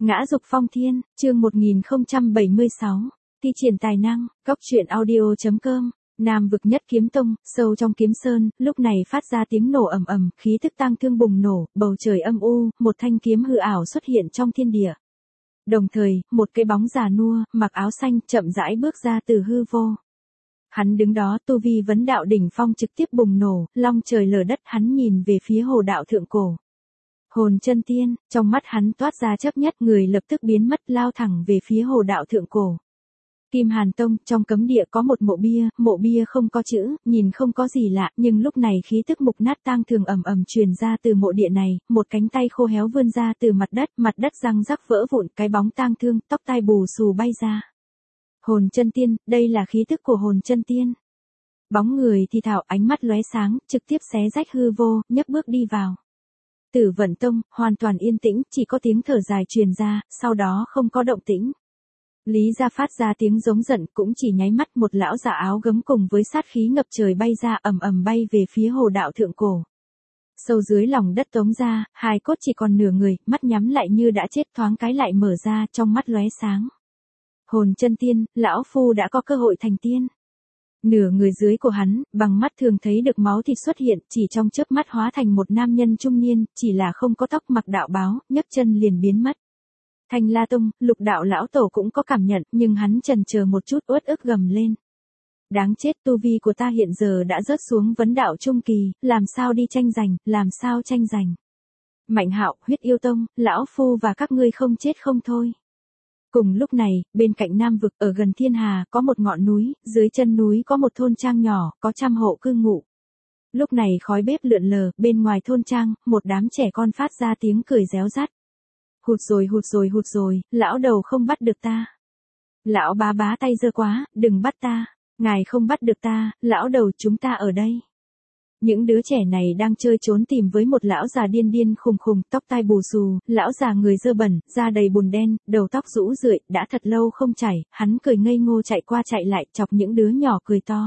Ngã dục phong thiên, chương 1076, thi triển tài năng, góc truyện audio.com. Nam vực nhất kiếm tông, sâu trong kiếm sơn, lúc này phát ra tiếng nổ ầm ầm, khí tức tang thương bùng nổ, bầu trời âm u, một thanh kiếm hư ảo xuất hiện trong thiên địa. Đồng thời, một cái bóng già nua, mặc áo xanh, chậm rãi bước ra từ hư vô. Hắn đứng đó, tu vi vấn đạo đỉnh phong trực tiếp bùng nổ, long trời lở đất, hắn nhìn về phía hồ đạo thượng cổ. Hồn chân tiên, trong mắt hắn toát ra chấp nhất, người lập tức biến mất, lao thẳng về phía hồ đạo thượng cổ. Kim Hàn Tông, trong cấm địa có một mộ bia không có chữ, nhìn không có gì lạ, nhưng lúc này khí tức mục nát tang thường ầm ầm truyền ra từ mộ địa này, một cánh tay khô héo vươn ra từ mặt đất răng rắc vỡ vụn, cái bóng tang thương, tóc tai bù xù bay ra. Hồn chân tiên, đây là khí tức của hồn chân tiên. Bóng người thì thào, ánh mắt lóe sáng, trực tiếp xé rách hư vô, nhấc bước đi vào. Tử Vận Tông, hoàn toàn yên tĩnh, chỉ có tiếng thở dài truyền ra, sau đó không có động tĩnh. Lý Gia phát ra tiếng giống giận, cũng chỉ nháy mắt, một lão già áo gấm cùng với sát khí ngập trời bay ra, ầm ầm bay về phía hồ đạo thượng cổ. Sâu dưới lòng đất Tống gia, hài cốt chỉ còn nửa người, mắt nhắm lại như đã chết, thoáng cái lại mở ra, trong mắt lóe sáng. Hồn chân tiên, lão phu đã có cơ hội thành tiên. Nửa người dưới của hắn, bằng mắt thường thấy được máu thịt xuất hiện, chỉ trong chớp mắt hóa thành một nam nhân trung niên, chỉ là không có tóc, mặc đạo báo, nhấc chân liền biến mất. Thanh La Tông, Lục đạo lão tổ cũng có cảm nhận, nhưng hắn chần chờ một chút, uất ức gầm lên. Đáng chết, tu vi của ta hiện giờ đã rớt xuống vấn đạo trung kỳ, làm sao đi tranh giành, làm sao tranh giành. Mạnh Hạo, Huyết Yêu Tông, lão phu và các ngươi không chết không thôi. Cùng lúc này, bên cạnh Nam vực, ở gần Thiên Hà, có một ngọn núi, dưới chân núi có một thôn trang nhỏ, có 100 hộ cư ngụ. Lúc này khói bếp lượn lờ, bên ngoài thôn trang, một đám trẻ con phát ra tiếng cười réo rắt. Hụt rồi, lão đầu không bắt được ta. Lão bá bá tay giơ quá, đừng bắt ta. Ngài không bắt được ta, lão đầu, chúng ta ở đây. Những đứa trẻ này đang chơi trốn tìm với một lão già điên khùng, tóc tai bù xù, lão già người dơ bẩn, da đầy bùn đen, đầu tóc rũ rượi, đã thật lâu không chảy, hắn cười ngây ngô chạy qua chạy lại, chọc những đứa nhỏ cười to.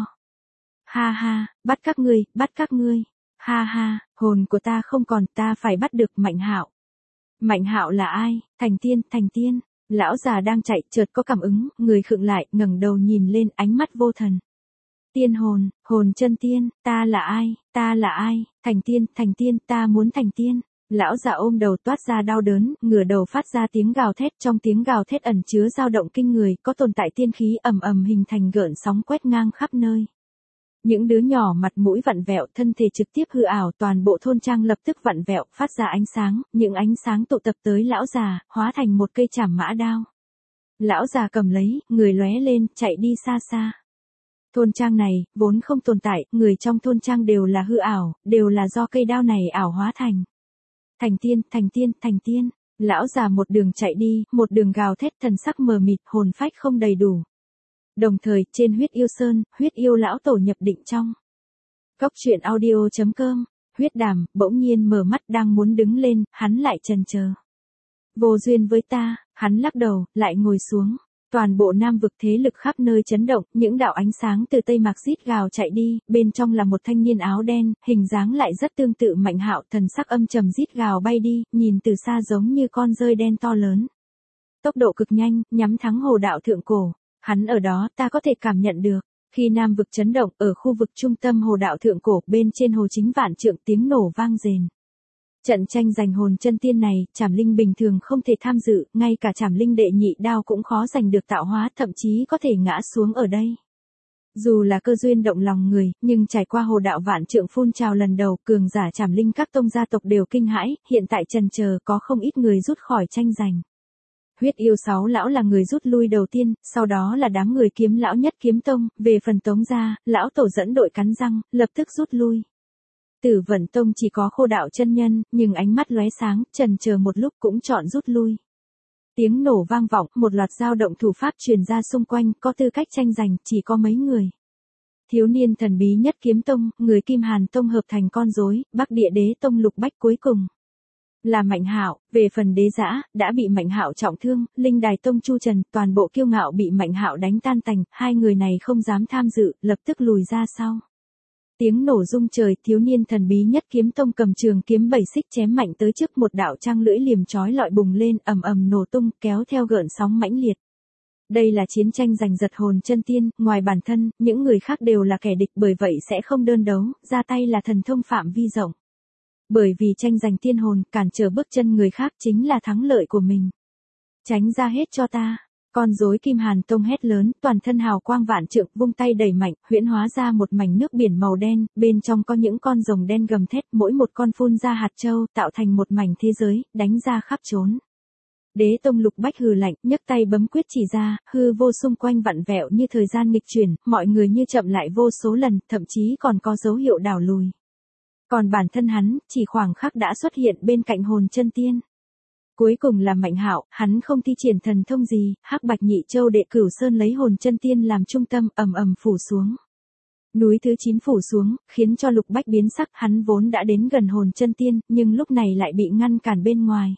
Ha ha, bắt các ngươi, ha ha, hồn của ta không còn, ta phải bắt được Mạnh Hạo. Mạnh Hạo là ai? Thành tiên. Lão già đang chạy, chợt có cảm ứng, người khựng lại, ngẩng đầu nhìn lên, ánh mắt vô thần. Tiên hồn, hồn chân tiên, ta là ai? Thành tiên, ta muốn thành tiên. Lão già ôm đầu toát ra đau đớn, ngửa đầu phát ra tiếng gào thét, trong tiếng gào thét ẩn chứa dao động kinh người, có tồn tại tiên khí ầm ầm hình thành gợn sóng quét ngang khắp nơi. Những đứa nhỏ mặt mũi vặn vẹo, thân thể trực tiếp hư ảo, toàn bộ thôn trang lập tức vặn vẹo, phát ra ánh sáng, những ánh sáng tụ tập tới lão già, hóa thành một cây chảm mã đao. Lão già cầm lấy, người lóe lên, chạy đi xa xa. Thôn trang này, vốn không tồn tại, người trong thôn trang đều là hư ảo, đều là do cây đao này ảo hóa thành. Thành tiên, lão già một đường chạy đi, một đường gào thét, thần sắc mờ mịt, hồn phách không đầy đủ. Đồng thời, trên Huyết Yêu Sơn, Huyết Yêu lão tổ nhập định trong. Góc truyện audio.com, Huyết Đàm, bỗng nhiên mở mắt đang muốn đứng lên, hắn lại chần chờ. Vô duyên với ta, hắn lắc đầu, lại ngồi xuống. Toàn bộ Nam vực thế lực khắp nơi chấn động, những đạo ánh sáng từ Tây Mạc rít gào chạy đi, bên trong là một thanh niên áo đen, hình dáng lại rất tương tự Mạnh Hạo, thần sắc âm trầm rít gào bay đi, nhìn từ xa giống như con dơi đen to lớn. Tốc độ cực nhanh, nhắm thắng hồ đạo thượng cổ. Hắn ở đó, ta có thể cảm nhận được. Khi Nam vực chấn động, ở khu vực trung tâm hồ đạo thượng cổ, bên trên hồ chính vạn trượng, tiếng nổ vang rền. Trận tranh giành hồn chân tiên này, Trảm Linh bình thường không thể tham dự, ngay cả Trảm Linh đệ nhị đao cũng khó giành được tạo hóa, thậm chí có thể ngã xuống ở đây. Dù là cơ duyên động lòng người, nhưng trải qua hồ đạo vạn trượng phun trào lần đầu, cường giả Trảm Linh các tông gia tộc đều kinh hãi, hiện tại trần chờ có không ít người rút khỏi tranh giành. Huyết Yêu 6 lão là người rút lui đầu tiên, sau đó là đám người Kiếm lão nhất kiếm tông, về phần Tống gia, lão tổ dẫn đội cắn răng, lập tức rút lui. Tử Vận Tông chỉ có Khô đạo chân nhân, nhưng ánh mắt lóe sáng, chần chờ một lúc cũng chọn rút lui. Tiếng nổ vang vọng, một loạt dao động thủ pháp truyền ra xung quanh, có tư cách tranh giành, chỉ có mấy người. Thiếu niên thần bí nhất kiếm tông, người Kim Hàn Tông hợp thành con rối, Bắc Địa Đế Tông Lục Bách cuối cùng. Là Mạnh Hạo, về phần Đế Dã, đã bị Mạnh Hạo trọng thương, Linh Đài Tông Chu Trần, toàn bộ kiêu ngạo bị Mạnh Hạo đánh tan tành, hai người này không dám tham dự, lập tức lùi ra sau. Tiếng nổ rung trời, thiếu niên thần bí nhất kiếm tông cầm trường kiếm 7 xích chém mạnh tới trước, một đạo trang lưỡi liềm chói lọi bùng lên, ầm ầm nổ tung, kéo theo gợn sóng mãnh liệt. Đây là chiến tranh giành giật hồn chân tiên, ngoài bản thân, những người khác đều là kẻ địch, bởi vậy sẽ không đơn đấu, ra tay là thần thông phạm vi rộng. Bởi vì tranh giành tiên hồn, cản trở bước chân người khác chính là thắng lợi của mình. Tránh ra hết cho ta. Con rối Kim Hàn Tông hét lớn, toàn thân hào quang vạn trượng, vung tay đẩy mạnh, huyễn hóa ra một mảnh nước biển màu đen, bên trong có những con rồng đen gầm thét, mỗi một con phun ra hạt châu, tạo thành một mảnh thế giới, đánh ra khắp trốn. Đế Tông Lục Bách hừ lạnh, nhấc tay bấm quyết chỉ ra, hư vô xung quanh vặn vẹo như thời gian nghịch chuyển, mọi người như chậm lại vô số lần, thậm chí còn có dấu hiệu đảo lùi. Còn bản thân hắn, chỉ khoảng khắc đã xuất hiện bên cạnh hồn chân tiên. Cuối cùng là Mạnh Hạo, hắn không thi triển thần thông gì, Hắc Bạch Nhị Châu Đệ Cửu Sơn lấy hồn chân tiên làm trung tâm, ầm ầm phủ xuống. Núi thứ 9 phủ xuống, khiến cho Lục Bách biến sắc, hắn vốn đã đến gần hồn chân tiên, nhưng lúc này lại bị ngăn cản bên ngoài.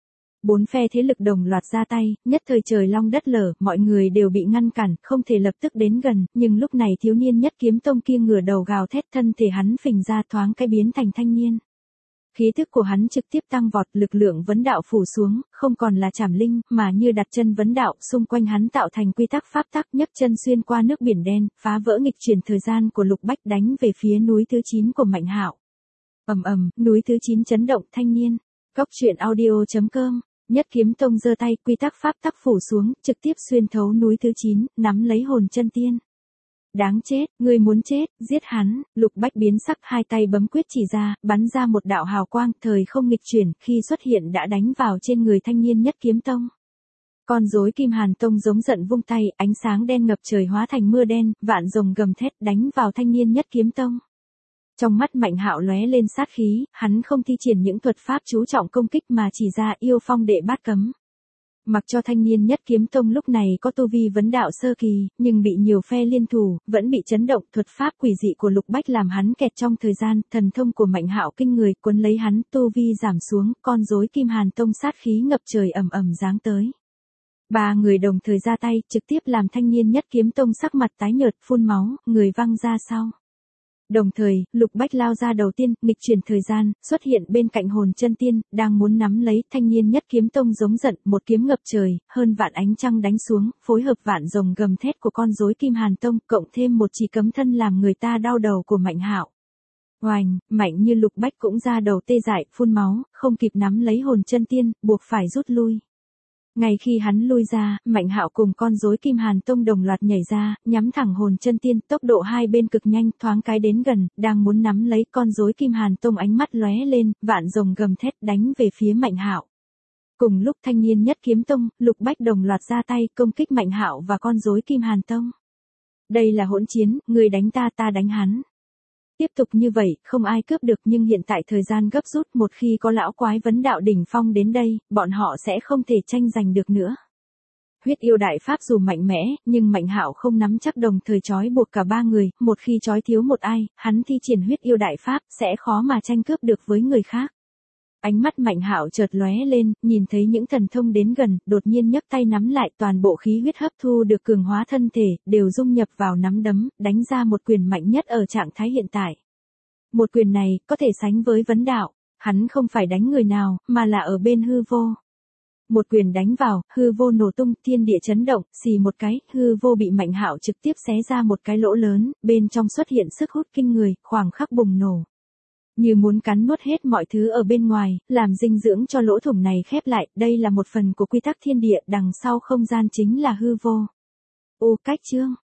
4 phe thế lực đồng loạt ra tay, nhất thời trời long đất lở, mọi người đều bị ngăn cản, không thể lập tức đến gần, nhưng lúc này thiếu niên nhất kiếm tông kia ngửa đầu gào thét, thân thể hắn phình ra thoáng cái biến thành thanh niên. Khí thức của hắn trực tiếp tăng vọt, lực lượng vấn đạo phủ xuống, không còn là trảm linh, mà như đặt chân vấn đạo, xung quanh hắn tạo thành quy tắc pháp tắc, nhấc chân xuyên qua nước biển đen, phá vỡ nghịch chuyển thời gian của Lục Bách, đánh về phía núi thứ 9 của Mạnh Hạo. Ầm ầm, núi thứ 9 chấn động, thanh niên. Góc truyện audio.com. Nhất kiếm tông giơ tay, quy tắc pháp tắc phủ xuống, trực tiếp xuyên thấu núi thứ 9, nắm lấy hồn chân tiên. Đáng chết, ngươi muốn chết, giết hắn. Lục Bách biến sắc, hai tay bấm quyết chỉ ra, bắn ra một đạo hào quang, thời không nghịch chuyển, khi xuất hiện đã đánh vào trên người thanh niên nhất kiếm tông. Con rối Kim Hàn Tông giống giận vung tay, ánh sáng đen ngập trời hóa thành mưa đen, vạn rồng gầm thét đánh vào thanh niên nhất kiếm tông. Trong mắt Mạnh Hạo lóe lên sát khí, hắn không thi triển những thuật pháp chú trọng công kích mà chỉ ra yêu phong đệ bát cấm. Mặc cho thanh niên nhất kiếm tông lúc này có tu vi vấn đạo sơ kỳ, nhưng bị nhiều phe liên thủ, vẫn bị chấn động, thuật pháp quỷ dị của Lục Bách làm hắn kẹt trong thời gian, thần thông của Mạnh Hạo kinh người, cuốn lấy hắn, tu vi giảm xuống, con rối Kim Hàn Tông sát khí ngập trời ầm ầm giáng tới. 3 người đồng thời ra tay, trực tiếp làm thanh niên nhất kiếm tông sắc mặt tái nhợt, phun máu, người văng ra sau. Đồng thời, Lục Bách lao ra đầu tiên, nghịch chuyển thời gian, xuất hiện bên cạnh hồn chân tiên, đang muốn nắm lấy, thanh niên nhất kiếm tông giống giận, một kiếm ngập trời, hơn vạn ánh trăng đánh xuống, phối hợp vạn rồng gầm thét của con rối Kim Hàn Tông, cộng thêm một chỉ cấm thân làm người ta đau đầu của Mạnh Hạo. Oành, mạnh như Lục Bách cũng ra đầu tê dại, phun máu, không kịp nắm lấy hồn chân tiên, buộc phải rút lui. Ngay khi hắn lui ra, Mạnh Hạo cùng con rối Kim Hàn Tông đồng loạt nhảy ra, nhắm thẳng hồn chân tiên, tốc độ hai bên cực nhanh, thoáng cái đến gần, đang muốn nắm lấy, con rối Kim Hàn Tông ánh mắt lóe lên, vạn rồng gầm thét đánh về phía Mạnh Hạo. Cùng lúc thanh niên nhất kiếm tông, Lục Bách đồng loạt ra tay, công kích Mạnh Hạo và con rối Kim Hàn Tông. Đây là hỗn chiến, người đánh ta, ta đánh hắn. Tiếp tục như vậy, không ai cướp được, nhưng hiện tại thời gian gấp rút, một khi có lão quái vấn đạo đỉnh phong đến đây, bọn họ sẽ không thể tranh giành được nữa. Huyết yêu đại pháp dù mạnh mẽ, nhưng Mạnh Hạo không nắm chắc đồng thời trói buộc cả 3 người, một khi trói thiếu một ai, hắn thi triển huyết yêu đại pháp, sẽ khó mà tranh cướp được với người khác. Ánh mắt Mạnh Hạo chợt lóe lên, nhìn thấy những thần thông đến gần, đột nhiên nhấc tay nắm lại, toàn bộ khí huyết hấp thu được cường hóa thân thể, đều dung nhập vào nắm đấm, đánh ra một quyền mạnh nhất ở trạng thái hiện tại. Một quyền này, có thể sánh với vấn đạo, hắn không phải đánh người nào, mà là ở bên hư vô. Một quyền đánh vào, hư vô nổ tung, thiên địa chấn động, xì một cái, hư vô bị Mạnh Hạo trực tiếp xé ra một cái lỗ lớn, bên trong xuất hiện sức hút kinh người, khoảng khắc bùng nổ. Như muốn cắn nuốt hết mọi thứ ở bên ngoài, làm dinh dưỡng cho lỗ thủng này khép lại, đây là một phần của quy tắc thiên địa, đằng sau không gian chính là hư vô. Ô cách chương.